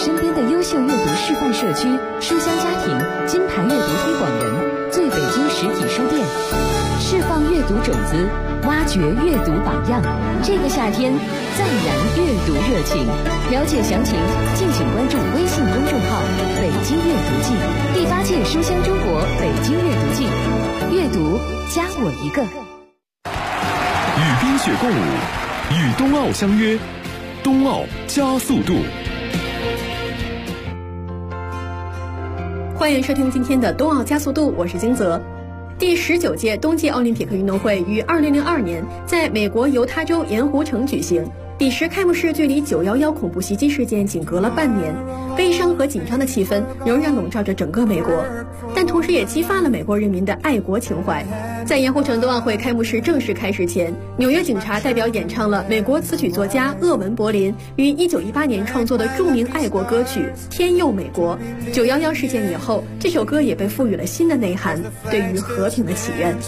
身边的优秀阅读示范社区、书香家庭、金牌阅读推广人，最北京实体书店，释放阅读种子，挖掘阅读榜样。这个夏天，再燃阅读热情。了解详情，敬请关注微信公众号“北京阅读季”，第8届书香中国北京阅读季，阅读加我一个。 与冰雪共舞，与冬奥相约，冬奥加速度。 欢迎收听今天的冬奥加速度，我是金泽。第19届冬季奥林匹克运动会于2002年在美国犹他州盐湖城举行。彼时开幕式距离911恐怖袭击事件仅隔了半年，悲伤和紧张的气氛仍然笼罩着整个美国，但同时也激发了美国人民的爱国情怀。在盐湖城冬奥会开幕式正式开始前，纽约警察代表演唱了美国词曲作家厄文·柏林于1918年创作的著名爱国歌曲《天佑美国》。911事件以后，这首歌也被赋予了新的内涵，对于和平的祈愿。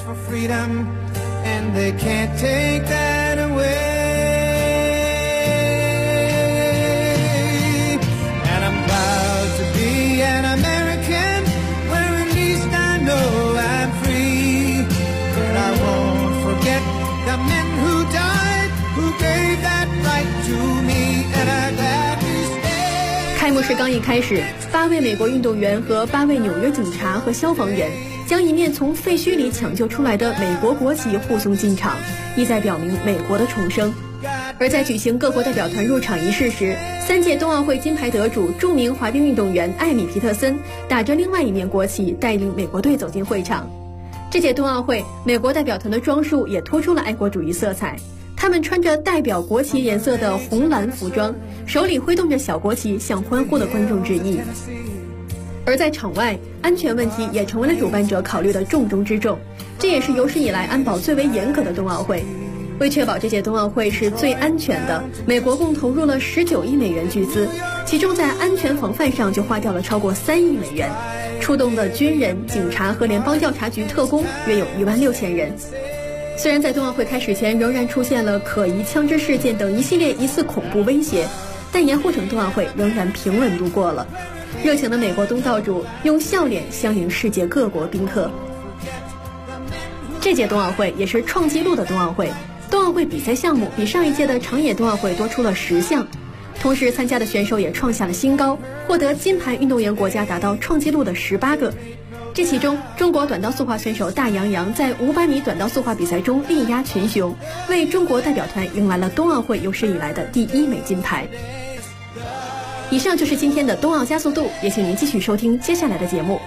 开幕式刚一开始，8位美国运动员和8位纽约警察和消防员将一面从废墟里抢救出来的美国国旗护送进场，意在表明美国的重生。而在举行各国代表团入场仪式时，3届冬奥会金牌得主、著名滑冰运动员艾米·皮特森打着另外一面国旗，带领美国队走进会场。这届冬奥会，美国代表团的装束也突出了爱国主义色彩。他们穿着代表国旗颜色的红蓝服装，手里挥动着小国旗，向欢呼的观众致意。而在场外，安全问题也成为了主办者考虑的重中之重，这也是有史以来安保最为严格的冬奥会。为确保这届冬奥会是最安全的，美国共投入了19亿美元巨资，其中在安全防范上就花掉了超过3亿美元，出动的军人、警察和联邦调查局特工约有16000人。虽然在冬奥会开始前仍然出现了可疑枪支事件等一系列疑似恐怖威胁，但盐湖城冬奥会仍然平稳度过了。热情的美国东道主用笑脸相迎世界各国宾客。这届冬奥会也是创纪录的冬奥会，冬奥会比赛项目比上一届的长野冬奥会多出了10项，同时参加的选手也创下了新高，获得金牌运动员国家达到创纪录的18个。这其中，中国短道速滑选手大杨洋在500米短道速滑比赛中力压群雄，为中国代表团迎来了冬奥会有史以来的第1枚金牌。以上就是今天的冬奥加速度，也请您继续收听接下来的节目。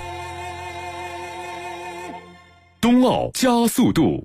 冬奥加速度。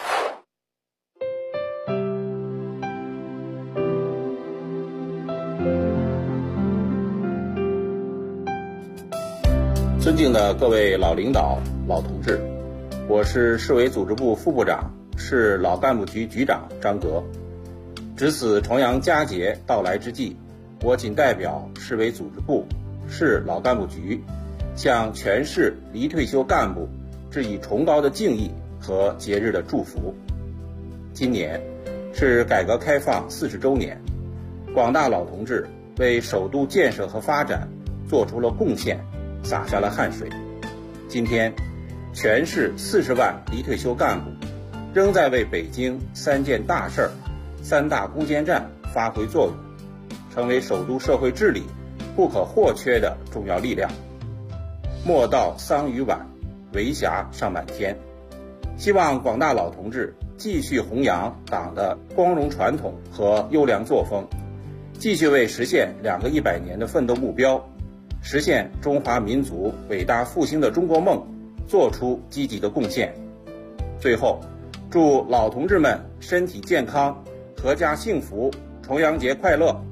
尊敬的各位老领导、老同志，我是市委组织部副部长、市老干部局局长张格。值此重阳佳节到来之际，我谨代表市委组织部、市老干部局，向全市离退休干部致以崇高的敬意和节日的祝福。今年是改革开放40周年，广大老同志为首都建设和发展做出了贡献，洒下了汗水。今天，全市40万离退休干部仍在为北京3件大事儿、3大攻坚战发挥作用，成为首都社会治理不可或缺的重要力量。莫道桑榆晚，为霞尚满天。希望广大老同志继续弘扬党的光荣传统和优良作风，继续为实现2个100年的奋斗目标，实现中华民族伟大复兴的中国梦做出积极的贡献。最后，祝老同志们身体健康，阖家幸福，重阳节快乐。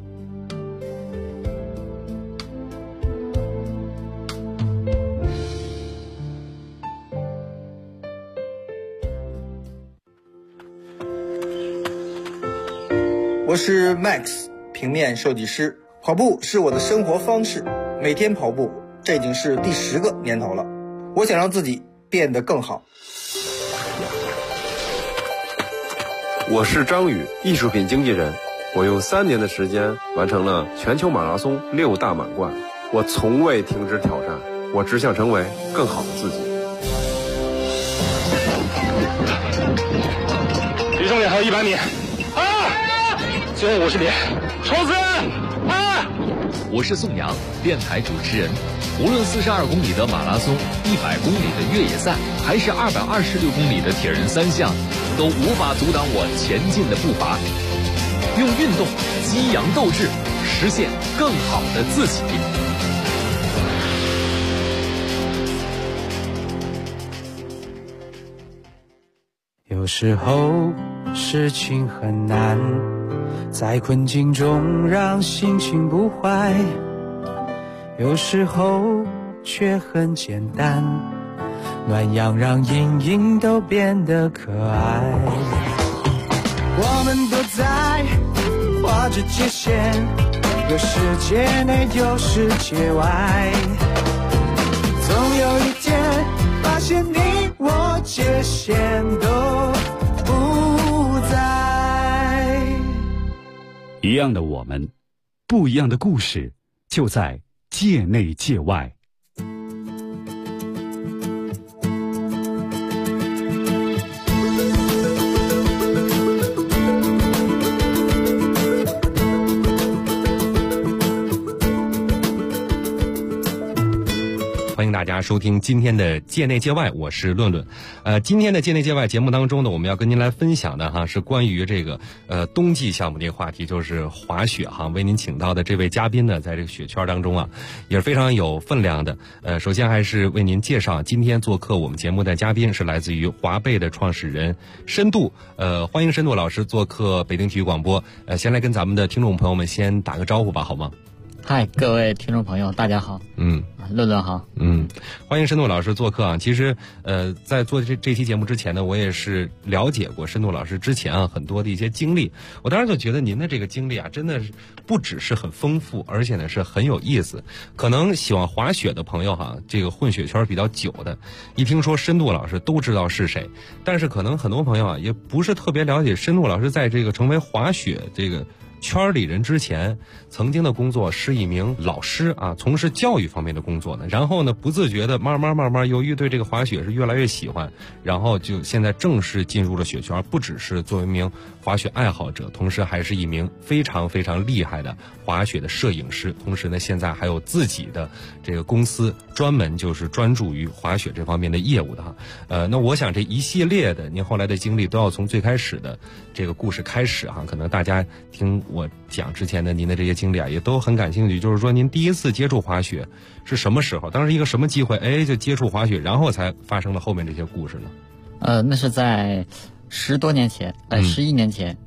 我是 Max， 平面设计师。跑步是我的生活方式，每天跑步，这已经是第10个年头了。我想让自己变得更好。 我是张宇，艺术品经纪人。 我用3年的时间完成了全球马拉松6大满贯，我从未停止挑战，我只想成为更好的自己。 离终点还有100米，最后50米，冲刺！ 我是宋阳，电台主持人。无论42公里的马拉松、100公里的越野赛，还是226公里的铁人3项，都无法阻挡我前进的步伐。用运动激扬斗志，实现更好的自己。 有时候事情很难，在困境中让心情不坏，有时候却很简单，暖阳让阴影都变得可爱。我们都在画着界限，有世界内有世界外，总有一天发现你我界限都不在。 一样的我们，不一样的故事，就在界内界外。 欢迎大家收听今天的界内界外，我是论论。今天的界内界外节目当中呢，我们要跟您来分享的是关于这个冬季项目的一个话题，就是滑雪为您请到的这位嘉宾呢，在这个雪圈当中也是非常有分量的。首先还是为您介绍今天做客我们节目的嘉宾是来自于华贝的创始人深度。欢迎深度老师做客北京体育广播。先来跟咱们的听众朋友们先打个招呼吧，好吗？ 嗨，各位听众朋友，大家好。论论好。 欢迎深度老师做客其实在做这期节目之前呢，我也是了解过深度老师之前很多的一些经历。我当时就觉得您的这个经历真的是不只是很丰富，而且呢是很有意思。可能喜欢滑雪的朋友这个混雪圈比较久的，一听说深度老师都知道是谁。但是可能很多朋友也不是特别了解深度老师在这个成为滑雪这个圈里人之前，曾经的工作是一名老师从事教育方面的工作呢。然后呢，不自觉的慢慢，由于对这个滑雪是越来越喜欢，然后就现在正式进入了雪圈，不只是作为一名滑雪爱好者，同时还是一名非常非常厉害的滑雪的摄影师。同时呢，现在还有自己的这个公司，专门就是专注于滑雪这方面的业务的那我想这一系列的您后来的经历，都要从最开始的这个故事开始可能大家听我讲之前的您的这些经历也都很感兴趣。就是说您第一次接触滑雪是什么时候？当时一个什么机会就接触滑雪，然后才发生了后面这些故事呢？ 那是在10多年前，11年前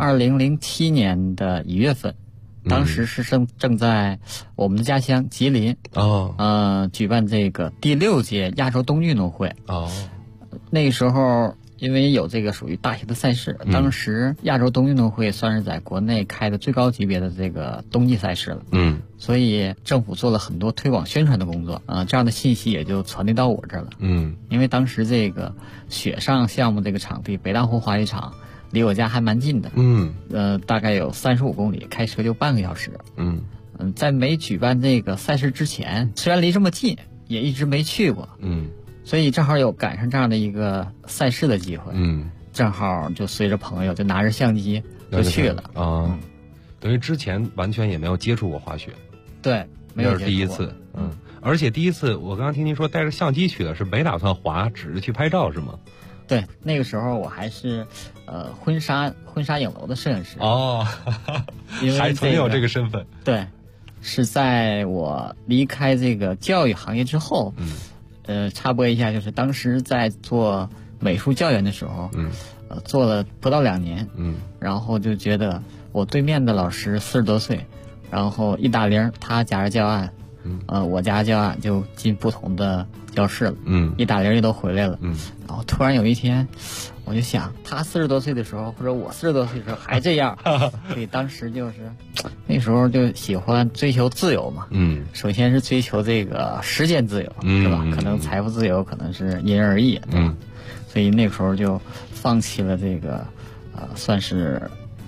，2007年的1月份，当时是正在我们的家乡吉林举办这个第6届亚洲冬运动会。那个时候因为有这个属于大型的赛事，当时亚洲冬运动会算是在国内开的最高级别的这个冬季赛事了。所以政府做了很多推广宣传的工作这样的信息也就传递到我这儿了。因为当时这个雪上项目这个场地北大湖滑雪场离我家还蛮近的，大概有35公里，开车就半个小时。在没举办这个赛事之前，虽然离这么近，也一直没去过。所以正好有赶上这样的一个赛事的机会，正好就随着朋友就拿着相机就去了等于之前完全也没有接触过滑雪。 对，没有接触过， 这是第一次。而且第一次我刚刚听您说带着相机去的，是没打算滑，只是去拍照是吗？ 对，那个时候我还是婚纱影楼的摄影师因为还曾有这个身份。 对，是在我离开这个教育行业之后。插播一下，就是当时在做美术教员的时候，做了不到2年，然后就觉得我对面的老师40多岁，然后一打铃，他夹着教案，我夹着教案就进不同的教室了，一打铃也都回来了，然后突然有一天，我就想，他40多岁的时候，或者我40多岁的时候还这样，所以当时就是那时候就喜欢追求自由嘛，首先是追求这个时间自由，是吧？可能财富自由可能是因人而异，对吧？所以那个时候就放弃了这个算是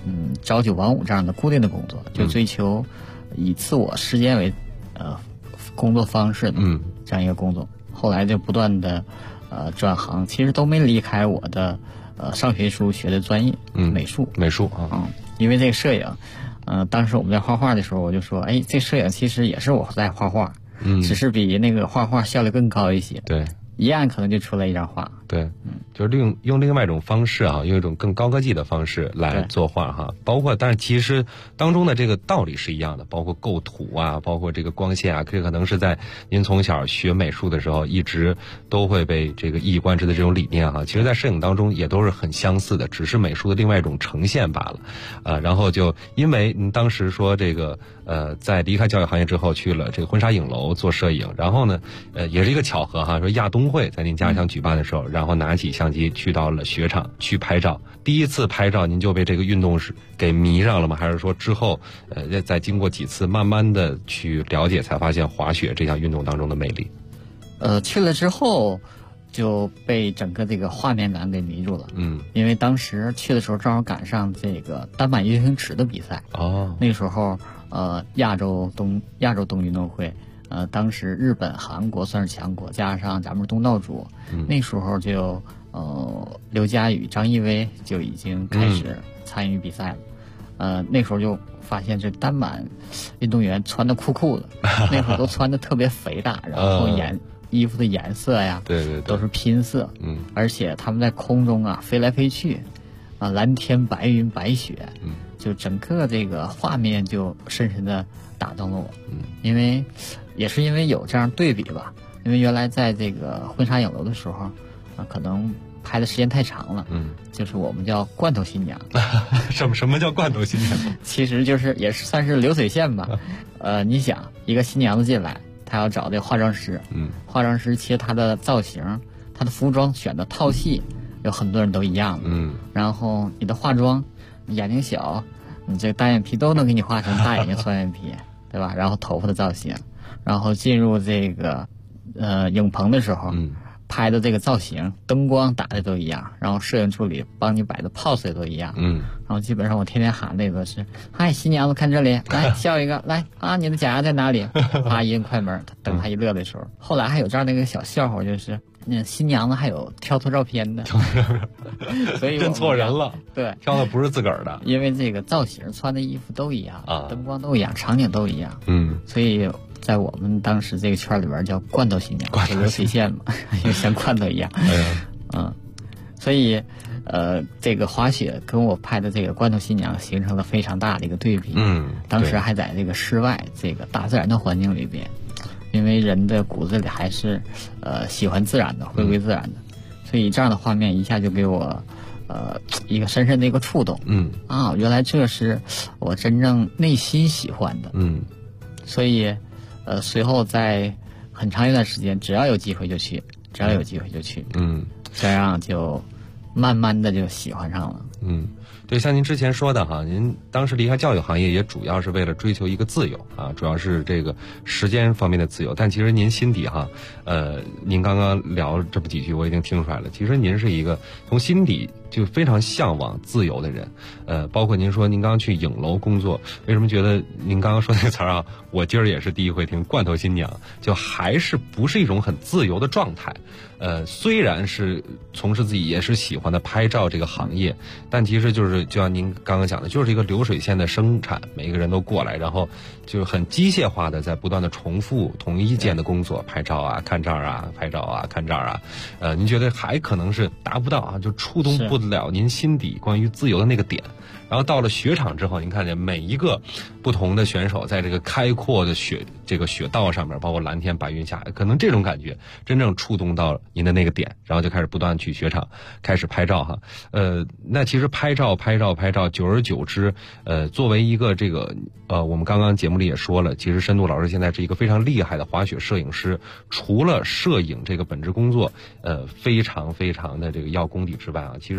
朝9晚5这样的固定的工作，就追求以自我实践为工作方式的这样一个工作。后来就不断的转行，其实都没离开我的上学时候学的专业，美术啊。因为这个摄影，当时我们在画画的时候，我就说，哎，这摄影其实也是我在画画，只是比那个画画效率更高一些。 对， 一按可能就出来一张画。 对，就是用另外一种方式啊，用一种更高科技的方式来作画哈。包括，但是其实当中的这个道理是一样的，包括构图啊，包括这个光线啊，这可能是在您从小学美术的时候一直都会被这个一以贯之的这种理念哈。其实，在摄影当中也都是很相似的，只是美术的另外一种呈现罢了。然后就因为您当时说这个在离开教育行业之后去了这个婚纱影楼做摄影，然后呢也是一个巧合哈，说亚冬会在您家乡举办的时候，然后拿起相机去到了雪场去拍照。第一次拍照您就被这个运动是给迷上了吗？还是说之后再经过几次慢慢的去了解，才发现滑雪这项运动当中的魅力？ 去了之后就被整个这个画面感给迷住了。因为当时去的时候正好赶上这个单板越平池的比赛。那个时候亚洲冬运动会，当时日本、韩国算是强国，加上咱们东道主，那时候就刘佳宇、张艺薇就已经开始参与比赛了。那时候就发现这单板运动员穿的酷酷的，那会儿都穿的特别肥大，然后衣服的颜色呀， 对， 都是拼色，而且他们在空中啊飞来飞去，蓝天白云白雪，就整个这个画面就深深的打动了我。因为有这样对比吧，因为原来在这个婚纱影楼的时候可能拍的时间太长了，就是我们叫罐头新娘。 什么叫罐头新娘？ 其实就是也是算是流水线吧。你想一个新娘子进来，她要找这个化妆师，化妆师其实她的造型、她的服装选的套系有很多人都一样的，然后你的化妆，眼睛小，你这个单眼皮都能给你画成大眼睛双眼皮，对吧？然后头发的造型，然后进入这个影棚的时候，拍的这个造型、灯光打的都一样，然后摄影助理帮你摆的 pose 也都一样，然后基本上我天天喊那个是，嗨，新娘子看这里，来笑一个，来啊，你的假牙在哪里？啊，一摁快门，等他一乐的时候，后来还有这样的一个小笑话，就是那新娘子还有挑错照片的，所以认错人了， 对， 挑的不是自个儿的， 因为这个造型、穿的衣服都一样，灯光都一样，场景都一样，所以在我们当时这个圈里边叫罐头新娘，流水线嘛，就像罐头一样。所以这个滑雪跟我拍的这个罐头新娘形成了非常大的一个对比。当时还在这个室外这个大自然的环境里边，因为人的骨子里还是喜欢自然的，回归自然的，所以这样的画面一下就给我一个深深的一个触动。原来这是我真正内心喜欢的。所以随后在很长一段时间，只要有机会就去，这样就慢慢的就喜欢上了。 对，像您之前说的哈，您当时离开教育行业也主要是为了追求一个自由啊，主要是这个时间方面的自由。但其实您心底哈，您刚刚聊这么几句，我已经听出来了。其实您是一个从心底就非常向往自由的人。包括您说您刚刚去影楼工作，为什么觉得您刚刚说那个词儿啊，我今儿也是第一回听，罐头新娘，就还是不是一种很自由的状态。虽然是从事自己也是喜欢的拍照这个行业，但其实就像您刚刚讲的，就是一个流水线的生产，每个人都过来，然后就是很机械化的在不断的重复同一件的工作，拍照啊，看这儿啊，拍照啊，看这儿啊。您觉得还可能是达不到啊，就触动不了您心底关于自由的那个点。然后到了雪场之后，您看见每一个不同的选手在这个开阔的雪道上面，包括蓝天白云下，可能这种感觉真正触动到您的那个点，然后就开始不断去雪场开始拍照哈。那其实拍照，久而久之，作为一个这个我们刚刚节目里也说了，其实深度老师现在是一个非常厉害的滑雪摄影师，除了摄影这个本职工作，非常非常的这个要功底之外啊，其实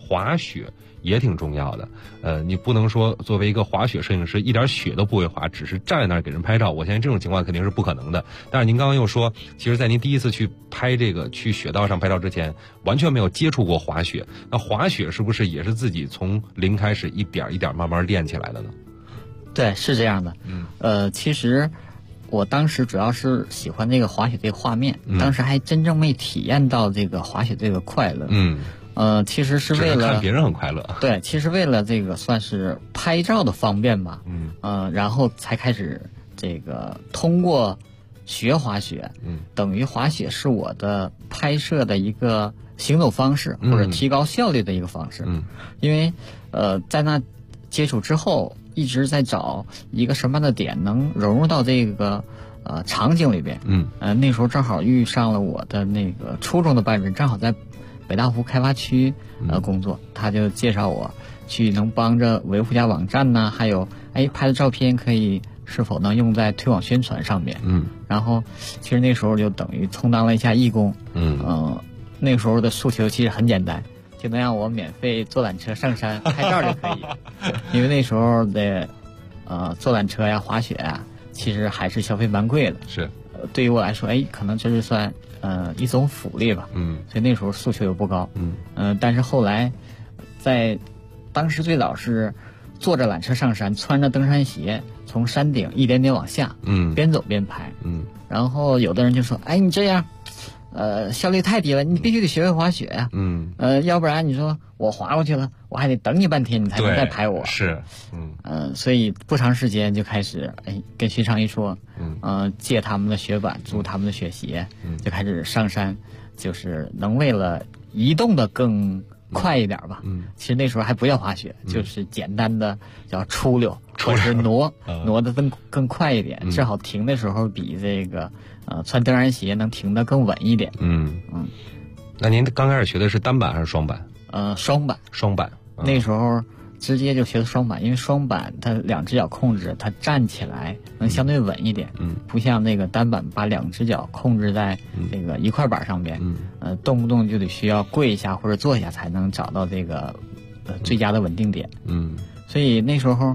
滑雪也挺重要的。你不能说作为一个滑雪摄影师一点雪都不会滑，只是站在那儿给人拍照，我相信这种情况肯定是不可能的。但是您刚刚又说，其实在您第一次去拍这个去雪道上拍照之前，完全没有接触过滑雪，那滑雪是不是也是自己从零开始一点一点慢慢练起来的呢？ 对，是这样的。其实我当时主要是喜欢这个滑雪这个画面，当时还真正没体验到这个滑雪这个快乐。其实是为了看别人很快乐。 对，其实为了这个算是拍照的方便吧。然后才开始这个通过学滑雪，等于滑雪是我的拍摄的一个行走方式，或者提高效率的一个方式。因为在那接触之后，一直在找一个什么样的点能融入到这个场景里边。那时候正好遇上了我的那个初中的班主任，正好在北大湖开发区工作，他就介绍我去能帮着维护一下网站呢，还有拍的照片是否能用在推广宣传上面。然后其实那时候就等于充当了一下义工。那个时候的诉求其实很简单，就能让我免费坐缆车上山拍照就可以。因为那时候的坐缆车呀、滑雪呀，其实还是消费蛮贵的。 是， 对于我来说，可能这是算一种福利吧。所以那时候诉求又不高。但是后来当时最早是坐着缆车上山，穿着登山鞋从山顶一点点往下，边走边拍。然后有的人就说，你这样效率太低了，你必须得学会滑雪呀。要不然你说我滑过去了，我还得等你半天，你才能再拍我。 是。 所以不长时间就开始跟学长一说，借他们的雪板，租他们的雪鞋，就开始上山，就是能为了移动的更快一点吧。其实那时候还不叫滑雪，就是简单的叫出溜，或者是挪的更快一点，正好停的时候比这个穿登山鞋能停得更稳一点。 那您刚开始学的是单板还是双板？ 双板。那时候直接就学的双板，因为双板它两只脚控制，它站起来能相对稳一点。不像那个单板把两只脚控制在这个一块板上边，动不动就得需要跪一下或者坐下才能找到这个最佳的稳定点。所以那时候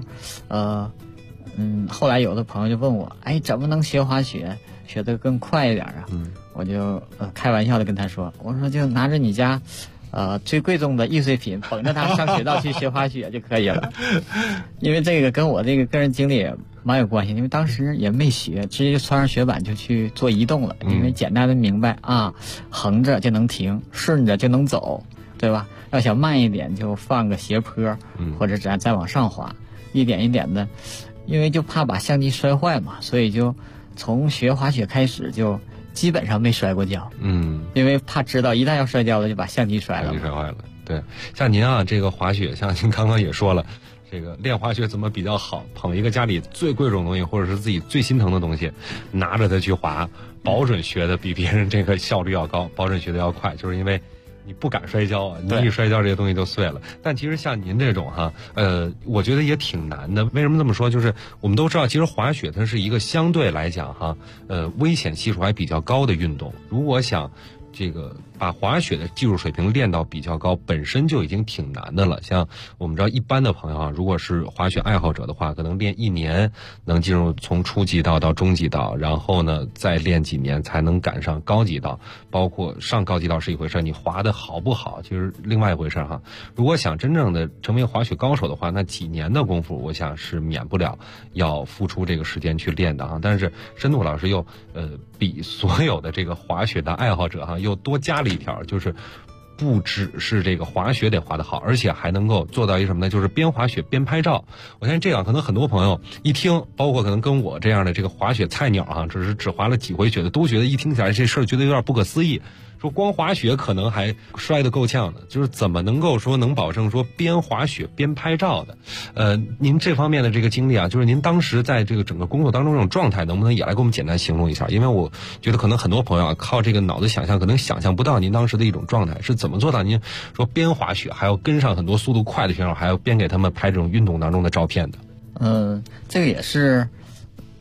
后来有的朋友就问我，怎么能学滑雪学得更快一点啊？我就开玩笑的跟他说，我说就拿着你家最贵重的易碎品，捧着它上雪道去学滑雪就可以了。因为这个跟我这个个人经历也蛮有关系，因为当时也没学，直接就穿上雪板就去做移动了。因为简单的明白横着就能停，顺着就能走，对吧？要想慢一点就放个斜坡，或者再往上滑，一点一点的。因为就怕把相机摔坏嘛，所以就从学滑雪开始就基本上没摔过跤。因为怕知道一旦要摔跤了就把相机摔了。 摔坏了。对，像您这个滑雪，像您刚刚也说了，这个练滑雪怎么比较好？捧一个家里最贵重的东西，或者是自己最心疼的东西，拿着它去滑，保准学的比别人这个效率要高，保准学的要快，就是因为你不敢摔跤啊，你一摔跤这些东西就碎了。但其实像您这种我觉得也挺难的。为什么这么说？就是我们都知道，其实滑雪它是一个相对来讲危险系数还比较高的运动。如果想这个把滑雪的技术水平练到比较高，本身就已经挺难的了。像我们知道一般的朋友如果是滑雪爱好者的话，可能练1年能进入从初级道到中级道，然后呢再练几年才能赶上高级道。包括上高级道是一回事，你滑的好不好其实另外一回事如果想真正的成为滑雪高手的话，那几年的功夫我想是免不了要付出这个时间去练的但是申怒老师又比所有的这个滑雪的爱好者又多加了一条，就是不只是这个滑雪得滑得好，而且还能够做到一个什么呢？就是边滑雪边拍照。我相信这样可能很多朋友一听，包括可能跟我这样的这个滑雪菜鸟只滑了几回雪的，都觉得一听起来这事儿觉得有点不可思议。说光滑雪可能还摔得够呛的，就是怎么能够说能保证说边滑雪边拍照的？您这方面的这个经历就是您当时在这个整个工作当中这种状态，能不能也来给我们简单形容一下？因为我觉得可能很多朋友靠这个脑子想象，可能想象不到您当时的一种状态是怎么做到您说边滑雪还要跟上很多速度快的选手，还要边给他们拍这种运动当中的照片的。 这个也是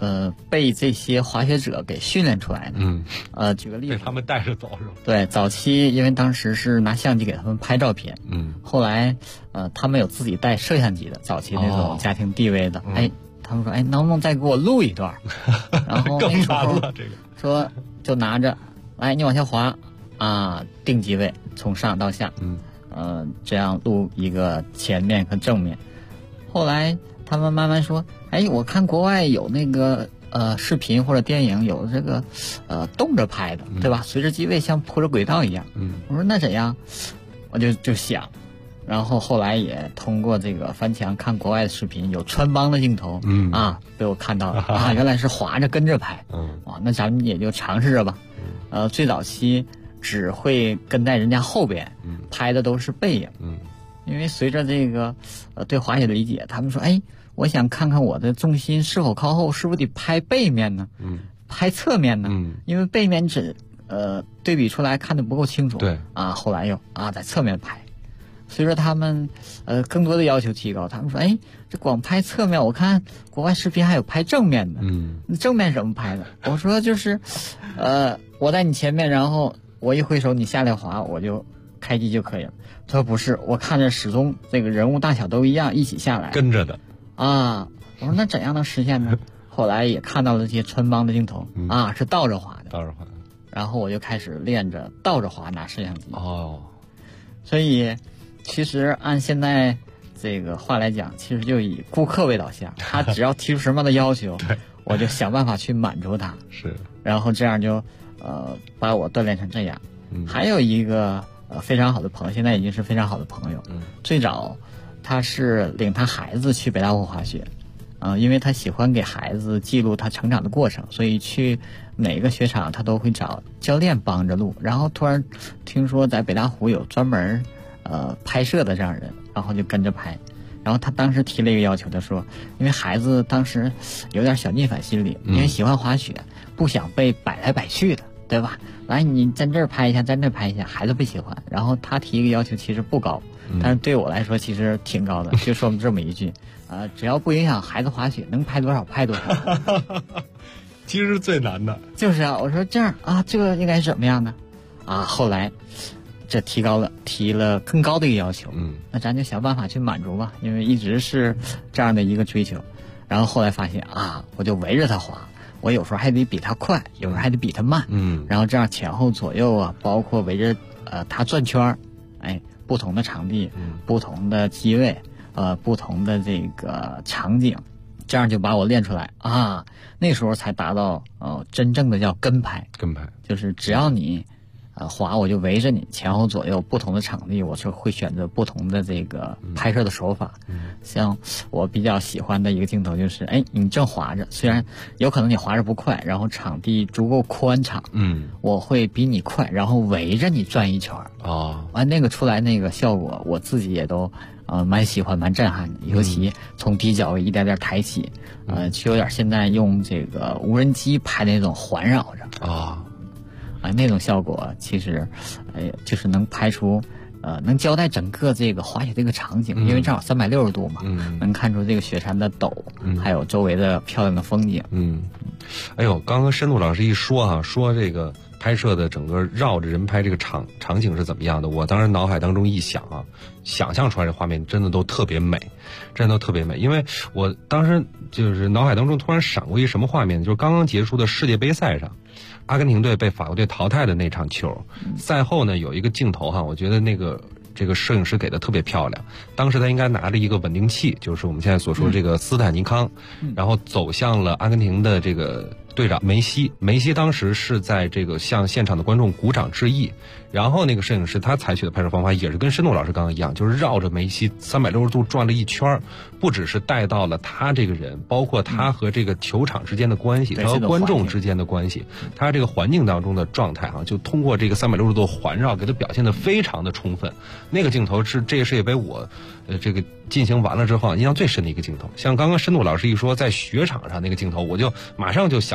被这些滑雪者给训练出来的。举个例子， 被他们带着走是吧？ 对，早期因为当时是拿相机给他们拍照片，后来他们有自己带摄像机的，早期那种家庭地位的，他们说，能不能再给我录一段？然后那时候说就拿着，来你往下滑啊，定机位从上到下，这样录一个前面和正面。后来他们慢慢说，我看国外有那个视频或者电影有这个动着拍的，对吧？随着机位像铺着轨道一样。我说那怎样？我就想。然后后来也通过这个翻墙看国外的视频，有穿帮的镜头，被我看到了原来是滑着跟着拍，那咱们也就尝试着吧。最早期只会跟在人家后边，拍的都是背影，因为随着这个对滑雪的理解，他们说，我想看看我的重心是否靠后，是不是得拍背面呢？拍侧面呢？因为背面只对比出来看得不够清楚，对后来又在侧面拍。随着他们更多的要求提高，他们说，这光拍侧面，我看国外视频还有拍正面的，正面怎么拍的？我说就是我在你前面，然后我一挥手你下来滑，我就开机就可以了。他说不是，我看着始终这个人物大小都一样，一起下来跟着的我说那怎样能实现呢？后来也看到了这些穿帮的镜头，是倒着滑的，然后我就开始练着倒着滑拿摄像机。所以其实按现在这个话来讲，其实就以顾客为导向，他只要提出什么样的要求，我就想办法去满足他。 是， 然后这样就把我锻炼成这样。还有一个非常好的朋友，现在已经是非常好的朋友。最早他是领他孩子去北大湖滑雪，因为他喜欢给孩子记录他成长的过程，所以去哪个雪场他都会找教练帮着录。然后突然听说在北大湖有专门拍摄的这样人，然后就跟着拍。然后他当时提了一个要求，他说因为孩子当时有点小逆反心理，因为喜欢滑雪，不想被摆来摆去的，对吧？来你在这儿拍一下，在那儿拍一下，孩子不喜欢。然后他提一个要求其实不高，但是对我来说其实挺高的，就说这么一句只要不影响孩子滑雪，能拍多少拍多少。 其实是最难的。 就是我说这样这个应该是怎么样的后来这提了更高的一个要求，那咱就想办法去满足吧，因为一直是这样的一个追求。然后后来发现我就围着他滑，我有时候还得比他快，有时候还得比他慢，然后这样前后左右包括围着他转圈，不同的场地，不同的机位，不同的这个场景，这样就把我练出来那时候才达到真正的叫跟拍，就是只要你滑，我就围着你前后左右不同的场地，我是会选择不同的这个拍摄的手法。像我比较喜欢的一个镜头就是你正滑着，虽然有可能你滑着不快，然后场地足够宽敞，我会比你快，然后围着你转一圈完那个出来那个效果我自己也都蛮喜欢蛮震撼的，尤其从低角位一点点抬起，就有点现在用这个无人机拍的那种环绕着那种效果其实就是能拍出能交代整个这个滑雪这个场景，因为正好360度嘛，能看出这个雪山的陡，还有周围的漂亮的风景。 刚刚申路老师一说说这个拍摄的整个绕着人拍这个场景是怎么样的，我当时脑海当中一想想象出来这画面真的都特别美，真的都特别美。因为我当时就是脑海当中突然闪过一什么画面，就是刚刚结束的世界杯赛上，阿根廷队被法国队淘汰的那场球，赛后呢有一个镜头我觉得这个摄影师给的特别漂亮。当时他应该拿着一个稳定器，就是我们现在所说的这个斯坦尼康，然后走向了阿根廷的这个队长梅西。梅西当时是在这个向现场的观众鼓掌致意，然后那个摄影师他采取的拍摄方法也是跟申路老师刚刚一样，就是绕着梅西360度转了一圈，不只是带到了他这个人，包括他和这个球场之间的关系，他和观众之间的关系，他这个环境当中的状态就通过这个360度环绕给他表现得非常的充分。那个镜头是这个世界杯我这个进行完了之后印象最深的一个镜头。像刚刚申路老师一说在雪场上那个镜头，我就马上就想象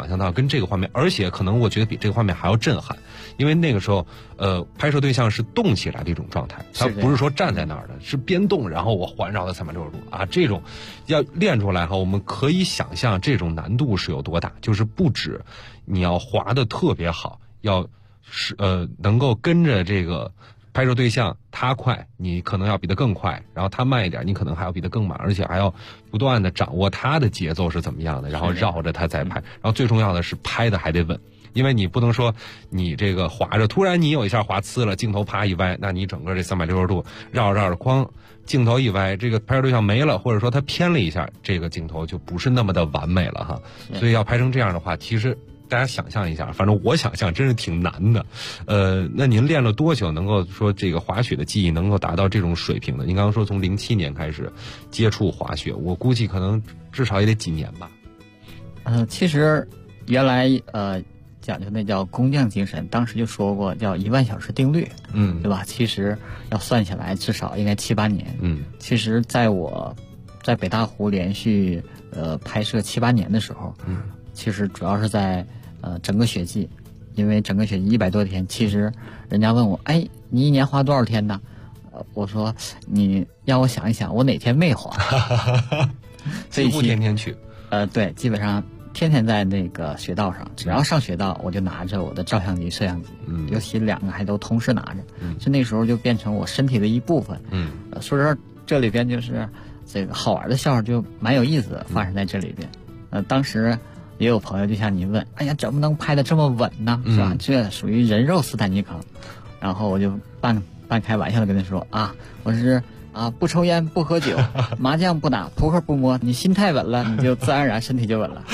象到跟这个画面，而且可能我觉得比这个画面还要震撼，因为那个时候拍摄对象是动起来的一种状态，他不是说站在那儿的，是边动然后我环绕的360度啊，这种要练出来哈，我们可以想象这种难度是有多大，就是不止你要滑得特别好，要是能够跟着这个拍摄对象他快，你可能要比他更快，然后他慢一点，你可能还要比他更慢，而且还要不断的掌握他的节奏是怎么样的，然后绕着他再拍，然后最重要的是拍的还得稳，因为你不能说你这个滑着突然你有一下滑呲了，镜头啪一歪，那你整个这360度绕着框镜头一歪，这个拍摄对象没了，或者说他偏了一下，这个镜头就不是那么的完美了哈。所以要拍成这样的话，其实大家想象一下，反正我想象真是挺难的。那您练了多久能够说这个滑雪的技艺能够达到这种水平呢？您刚刚说从07年开始接触滑雪，我估计可能至少也得几年吧。 其实原来讲究那叫工匠精神，当时就说过叫1万小时定律，对吧？其实要算下来至少应该7、8年。其实在我在北大湖连续拍摄7、8年的时候，其实主要是在整个雪季，因为整个雪季100多天，其实人家问我，哎，你一年滑多少天呢？我说你让我想一想，我哪天没滑？ 几乎天天去。 对，基本上天天在那个雪道上，只要上雪道，我就拿着我的照相机、摄像机，尤其2个还都同时拿着，就那时候就变成我身体的一部分。说实话，这里边就是这个好玩的笑话就蛮有意思的，发生在这里边。当时也有朋友就像您问，哎呀，怎么能拍得这么稳呢？是吧？这属于人肉斯坦尼康。然后我就半开玩笑的跟他说啊，我是不抽烟不喝酒，麻将不打，扑克不摸，你心态稳了，你就自然而然身体就稳了。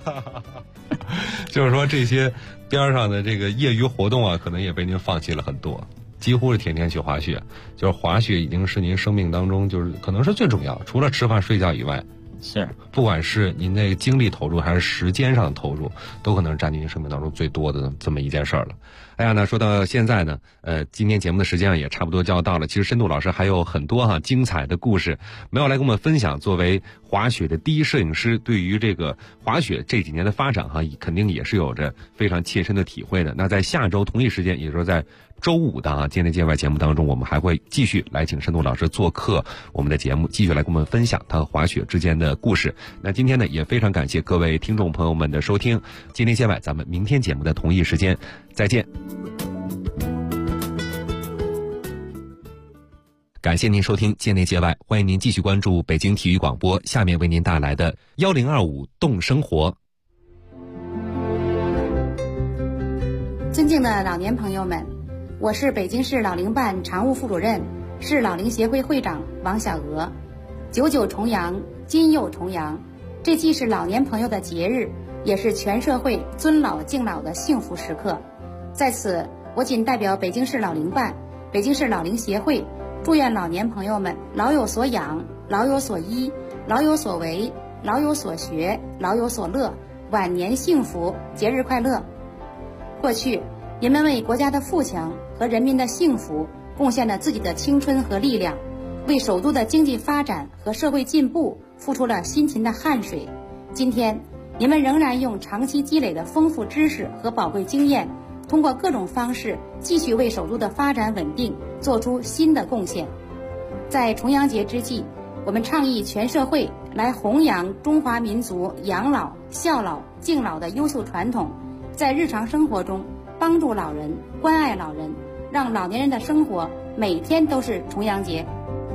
就是说这些边上的这个业余活动啊，可能也被您放弃了很多，几乎是天天去滑雪，就是滑雪已经是您生命当中就是可能是最重要，除了吃饭睡觉以外。 是， 不管是您那个精力投入还是时间上的投入，都可能是占据您生命当中最多的这么一件事儿了。哎呀，那说到现在呢，今天节目的时间也差不多就要到了。其实深度老师还有很多精彩的故事没有来跟我们分享。作为滑雪的第一摄影师，对于这个滑雪这几年的发展肯定也是有着非常切身的体会的。那在下周同一时间，也就是在周5的界内界外节目当中，我们还会继续来请深度老师做客我们的节目，继续来跟我们分享他和滑雪之间的故事。那今天呢，也非常感谢各位听众朋友们的收听，界内界外咱们明天节目的同一时间再见。感谢您收听界内界外，欢迎您继续关注北京体育广播下面为您带来的1025动生活。 尊敬的老年朋友们，我是北京市老龄办常务副主任、市老龄协会会长王小娥。99重阳，今又重阳，这既是老年朋友的节日，也是全社会尊老敬老的幸福时刻。在此，我仅代表北京市老龄办、北京市老龄协会，祝愿老年朋友们老有所养、老有所依、老有所为、老有所学、老有所乐，晚年幸福，节日快乐。过去，你们为国家的富强和人民的幸福贡献了自己的青春和力量，为首都的经济发展和社会进步付出了辛勤的汗水。今天，你们仍然用长期积累的丰富知识和宝贵经验，通过各种方式继续为首都的发展稳定做出新的贡献。在重阳节之际，我们倡议全社会来弘扬中华民族养老、孝老、敬老的优秀传统，在日常生活中帮助老人、关爱老人，让老年人的生活每天都是重阳节。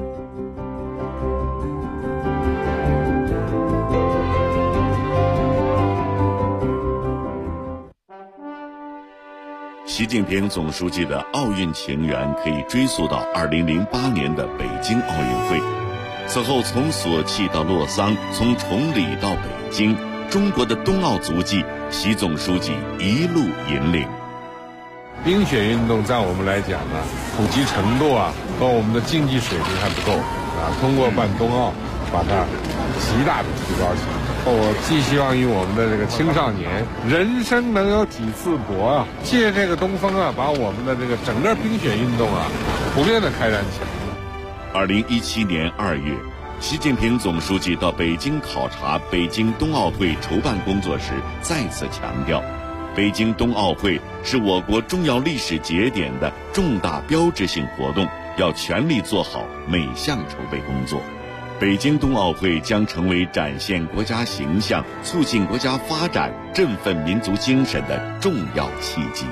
习近平总书记的奥运情缘可以追溯到2008年的北京奥运会。此后从索契到洛桑，从崇礼到北京，中国的冬奥足迹，习总书记一路引领。 冰雪运动在我们来讲呢，普及程度和我们的竞技水平还不够通过办冬奥，把它极大的提高起来。我寄希望于我们的这个青少年，人生能有几次搏借这个东风把我们的这个整个冰雪运动普遍的开展起来。 2017年2月， 习近平总书记到北京考察北京冬奥会筹办工作时，再次强调，北京冬奥会是我国重要历史节点的重大标志性活动，要全力做好每项筹备工作。北京冬奥会将成为展现国家形象、促进国家发展、振奋民族精神的重要契机。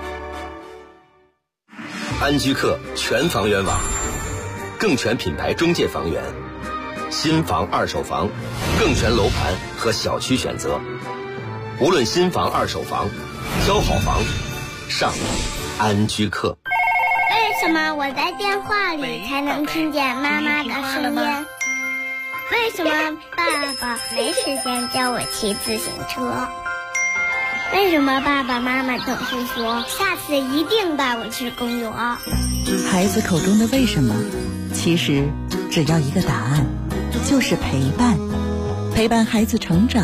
安居客全房源网，更全品牌中介房源，新房、二手房，更全楼盘和小区选择。无论新房、二手房，挑好房，上安居客。 为什么我在电话里才能听见妈妈的声音？为什么爸爸没时间教我骑自行车？为什么爸爸妈妈总是说下次一定带我去公园？ 孩子口中的为什么，其实只要一个答案，就是陪伴，陪伴孩子成长。